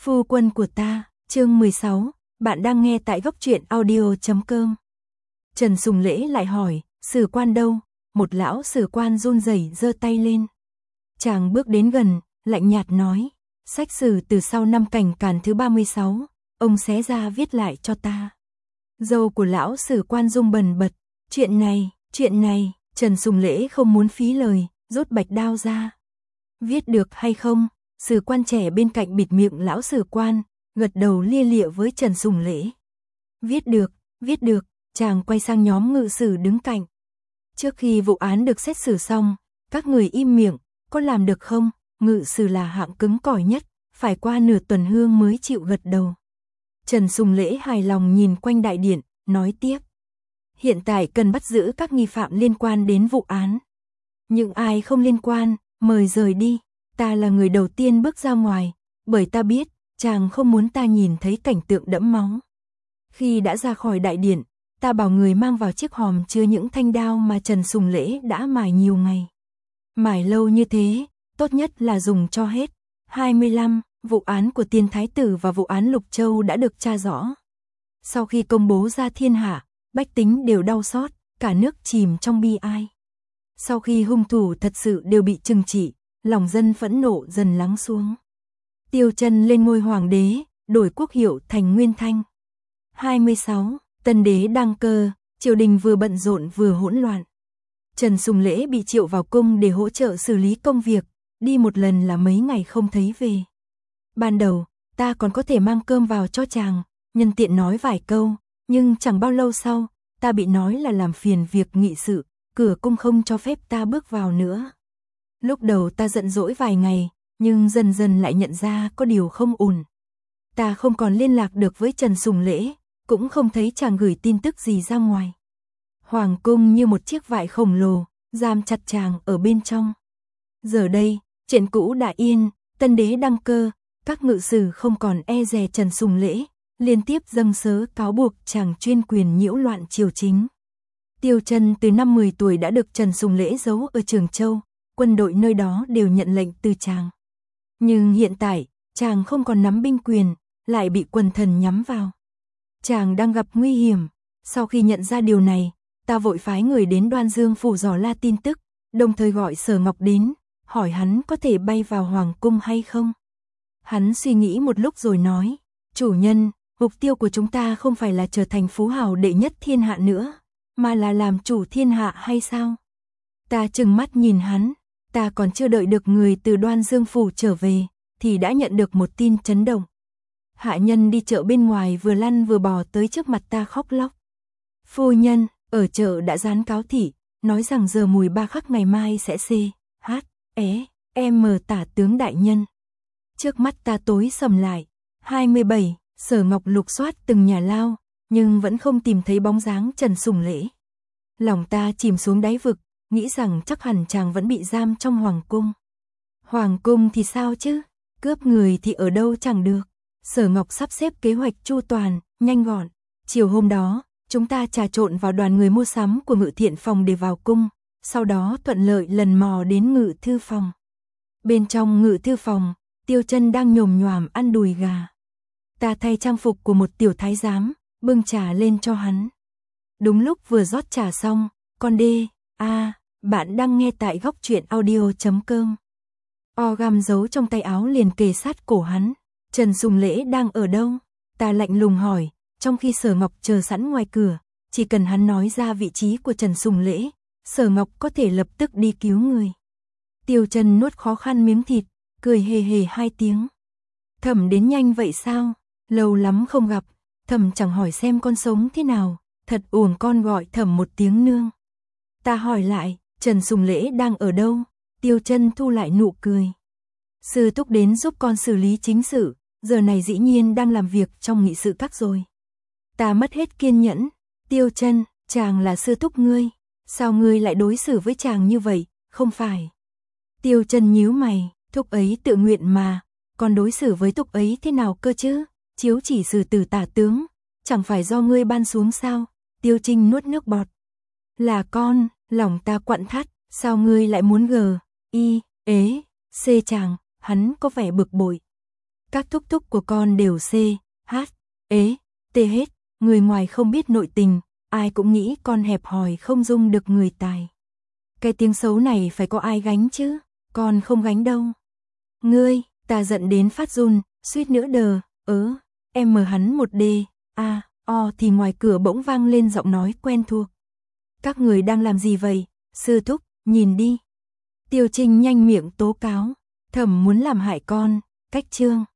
Phu quân của ta, chương 16, bạn đang nghe tại góc truyện audio.com. Trần Sùng Lễ lại hỏi, sử quan đâu? Một lão sử quan run rẩy giơ tay lên. Chàng bước đến gần, lạnh nhạt nói, sách sử từ sau năm Cảnh Càn thứ 36, ông xé ra viết lại cho ta. Dâu của lão sử quan rung bần bật, chuyện này, Trần Sùng Lễ không muốn phí lời, rút bạch đao ra. Viết được hay không? Sử quan trẻ bên cạnh bịt miệng lão sử quan, gật đầu lia lịa với Trần Sùng Lễ. Viết được, chàng quay sang nhóm ngự sử đứng cạnh. Trước khi vụ án được xét xử xong, các người im miệng, có làm được không? Ngự sử là hạng cứng cỏi nhất, phải qua nửa tuần hương mới chịu gật đầu. Trần Sùng Lễ hài lòng nhìn quanh đại điện, nói tiếp. Hiện tại cần bắt giữ các nghi phạm liên quan đến vụ án. Những ai không liên quan, mời rời đi. Ta là người đầu tiên bước ra ngoài, bởi ta biết, chàng không muốn ta nhìn thấy cảnh tượng đẫm máu. Khi đã ra khỏi đại điện, ta bảo người mang vào chiếc hòm chứa những thanh đao mà Trần Sùng Lễ đã mài nhiều ngày. Mài lâu như thế, tốt nhất là dùng cho hết. 25. Vụ án của Tiên Thái Tử và vụ án Lục Châu đã được tra rõ. Sau khi công bố ra thiên hạ, bách tính đều đau xót, cả nước chìm trong bi ai. Sau khi hung thủ thật sự đều bị trừng trị, lòng dân phẫn nộ dần lắng xuống. Tiêu Chân lên ngôi hoàng đế, đổi quốc hiệu thành Nguyên Thanh. 26. Tân đế đăng cơ, triều đình vừa bận rộn vừa hỗn loạn. Trần Sùng Lễ bị triệu vào cung để hỗ trợ xử lý công việc, đi một lần là mấy ngày không thấy về. Ban đầu, ta còn có thể mang cơm vào cho chàng, nhân tiện nói vài câu, nhưng chẳng bao lâu sau, ta bị nói là làm phiền việc nghị sự, cửa cung không cho phép ta bước vào nữa. Lúc đầu ta giận dỗi vài ngày, nhưng dần dần lại nhận ra có điều không ổn. Ta không còn liên lạc được với Trần Sùng Lễ, cũng không thấy chàng gửi tin tức gì ra ngoài. Hoàng cung như một chiếc vại khổng lồ, giam chặt chàng ở bên trong. Giờ đây, chuyện cũ đã yên, tân đế đăng cơ, các ngự sử không còn e dè Trần Sùng Lễ, liên tiếp dâng sớ cáo buộc chàng chuyên quyền nhiễu loạn triều chính. Tiêu Chân từ năm 10 tuổi đã được Trần Sùng Lễ giấu ở Trường Châu, quân đội nơi đó đều nhận lệnh từ chàng. Nhưng hiện tại, chàng không còn nắm binh quyền, lại bị quần thần nhắm vào. Chàng đang gặp nguy hiểm, sau khi nhận ra điều này, ta vội phái người đến Đoan Dương phủ dò la tin tức, đồng thời gọi Sở Ngọc đến, hỏi hắn có thể bay vào hoàng cung hay không. Hắn suy nghĩ một lúc rồi nói, chủ nhân, mục tiêu của chúng ta không phải là trở thành phú hào đệ nhất thiên hạ nữa, mà là làm chủ thiên hạ hay sao? Ta trừng mắt nhìn hắn, ta còn chưa đợi được người từ Đoan Dương phủ trở về, thì đã nhận được một tin chấn động. Hạ nhân đi chợ bên ngoài vừa lăn vừa bò tới trước mặt ta khóc lóc. Phu nhân, ở chợ đã dán cáo thị, nói rằng giờ mùi 3 khắc ngày mai sẽ CHM tả tướng đại nhân. Trước mắt ta tối sầm lại. 27. Sở Ngọc lục soát từng nhà lao, nhưng vẫn không tìm thấy bóng dáng Trần Sùng Lễ. Lòng ta chìm xuống đáy vực, nghĩ rằng chắc hẳn chàng vẫn bị giam trong hoàng cung. Hoàng cung thì sao chứ? Cướp người thì ở đâu chẳng được. Sở Ngọc sắp xếp kế hoạch chu toàn, nhanh gọn. Chiều hôm đó, chúng ta trà trộn vào đoàn người mua sắm của Ngự Thiện phòng để vào cung, sau đó thuận lợi lần mò đến Ngự Thư phòng. Bên trong Ngự Thư phòng, Tiêu Chân đang nhồm nhoàm ăn đùi gà. Ta thay trang phục của một tiểu thái giám, bưng trà lên cho hắn. Đúng lúc vừa rót trà xong, con đê, bạn đang nghe tại góc truyện audio.com. Găm giấu trong tay áo liền kề sát cổ hắn. Trần Sùng Lễ đang ở đâu? Ta lạnh lùng hỏi, trong khi Sở Ngọc chờ sẵn ngoài cửa, chỉ cần hắn nói ra vị trí của Trần Sùng Lễ, Sở Ngọc có thể lập tức đi cứu người. Tiêu Chân nuốt khó khăn miếng thịt, cười hề hề 2 tiếng. Thẩm đến nhanh vậy sao? Lâu lắm không gặp, Thẩm chẳng hỏi xem con sống thế nào, thật uổng con gọi Thẩm một tiếng nương. Ta hỏi lại, Trần Sùng Lễ đang ở đâu? Tiêu Chân thu lại nụ cười. Sư thúc đến giúp con xử lý chính sự, giờ này dĩ nhiên đang làm việc trong nghị sự các rồi. Ta mất hết kiên nhẫn. Tiêu Chân, chàng là sư thúc ngươi, sao ngươi lại đối xử với chàng như vậy, không phải? Tiêu Chân nhíu mày, thúc ấy tự nguyện mà, còn đối xử với thúc ấy thế nào cơ chứ? Chiếu chỉ xử tử tả tướng, chẳng phải do ngươi ban xuống sao? Tiêu Trinh nuốt nước bọt. Là con, lòng ta quặn thắt, sao ngươi lại muốn C chàng? Hắn có vẻ bực bội. Các thúc thúc của con đều C, H, ế, T hết, người ngoài không biết nội tình, ai cũng nghĩ con hẹp hòi không dung được người tài. Cái tiếng xấu này phải có ai gánh chứ, con không gánh đâu. Ngươi, ta giận đến phát run, suýt nữa đờ, em mờ hắn một D, A, O thì ngoài cửa bỗng vang lên giọng nói quen thuộc. Các người đang làm gì vậy, sư thúc, nhìn đi. Tiêu Trinh nhanh miệng tố cáo, Thẩm muốn làm hại con, cách chương.